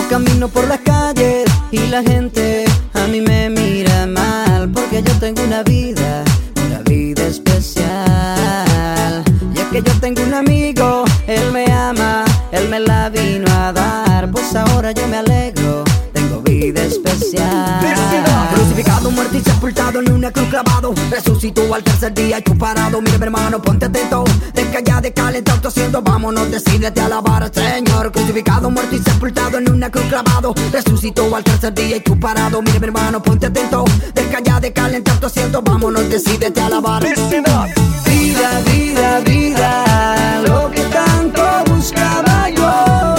camino por las calles y la gente a mí me mira mal, porque yo tengo una vida especial. Y es que yo tengo un amigo, él me ama, él me la vino a dar, pues ahora yo me alegro, tengo vida especial. Crucificado, muerto y sepultado en una cruz clavado, resucitó al tercer día y tú parado. Mira mi hermano, ponte atento, deja ya de calentar tosiendo, vámonos, decídete a alabar al Señor. Crucificado, muerto y sepultado en una cruz clavado, resucitó al tercer día y tú parado. Mira mi hermano, ponte atento, deja ya de calentar tosiendo, vámonos, decídete a alabar. Vida, vida, vida, lo que tanto buscaba yo.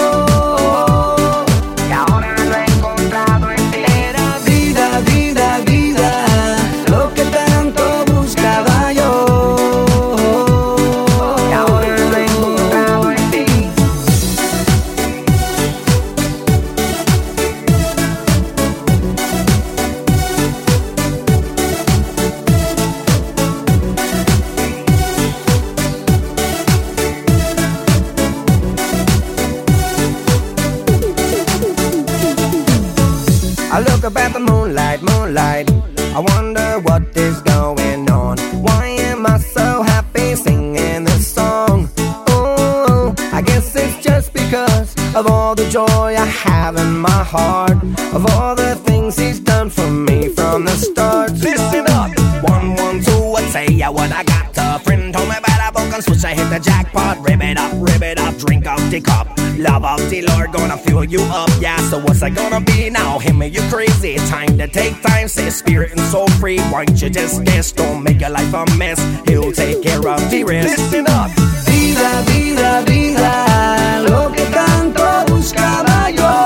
I look up at the moonlight, moonlight, I wonder what is going on. Why am I so happy singing this song? Oh, I guess it's just because of all the joy I have in my heart, of all the things he's done for me from the start. Listen up! 1, 1, 2, what say ya what I got? A friend told me about a book and switch, I hit the jackpot. Rip it up, drink out the cup. Love of the Lord gonna fill you up, yeah. So what's it gonna be now? Him and you crazy. Time to take time, say spirit and soul free. Why don't you just guess? Don't make your life a mess. He'll take care of the rest. Listen up. Vida, vida, vida, lo que tanto buscaba yo.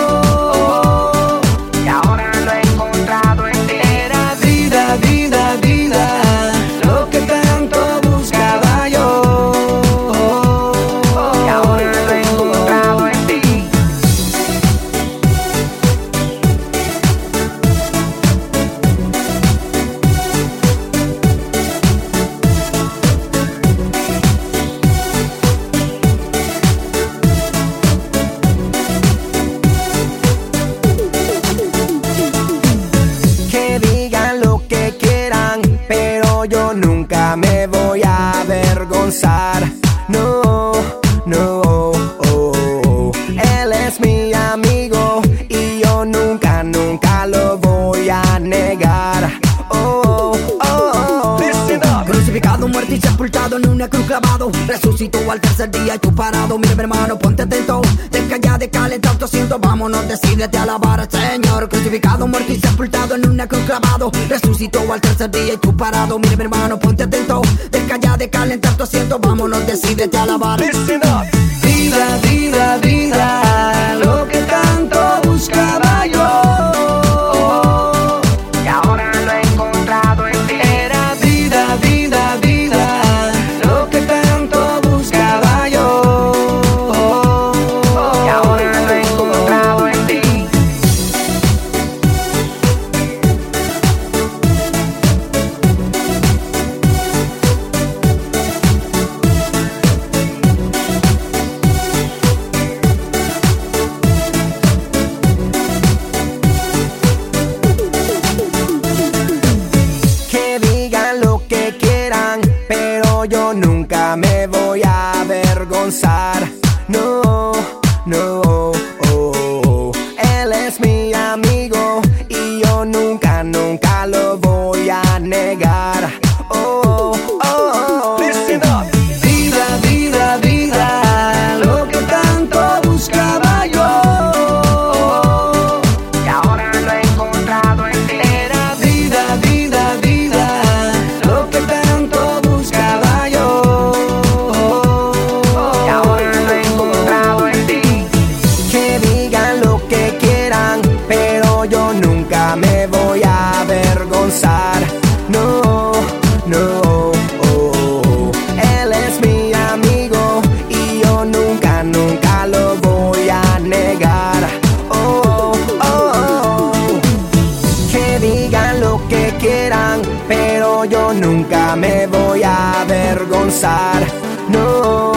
Y ahora lo he encontrado en ti. Era vida, vida, vida, lo que tanto buscaba yo. Y ahora lo he encontrado en ti. Que digan lo que quieran, pero yo nunca me voy a avergonzar. No, no, oh. Él es mi amigo y yo nunca, nunca lo voy a negar. Crucificado, muerto y sepultado en una cruz clavado, resucitó al tercer día y tú parado. Mira mi hermano, ponte atento, deja ya de calentar tosiendo, vámonos, decídete a alabar al Señor. Crucificado, muerto y sepultado en una cruz clavado, resucitó al tercer día y tú parado. Mira mi hermano, ponte atento, deja ya de calentar tosiendo, vámonos, decídete a alabar. Vida, vida, vida, lo que tanto buscaba yo. Y ahora lo he encontrado en ti. Era vida, vida, vida, lo que tanto buscaba yo. Y ahora lo he encontrado en ti. Que digan lo que quieran, pero yo nunca me voy a avergonzar. No, no, oh. Él es mi amigo y yo nunca, nunca lo voy a negar. Listen up. Vida, vida, vida, lo que tanto buscaba yo. Y ahora lo he encontrado en ti. Era vida, vida, vida, lo que tanto buscaba yo. Y ahora lo he encontrado en ti. Que digan lo que quieran, pero yo nunca me voy a avergonzar. No, no, oh. Él es mi amigo y yo nunca, nunca lo voy a negar. Que digan lo que quieran, pero yo nunca me voy a avergonzar. No.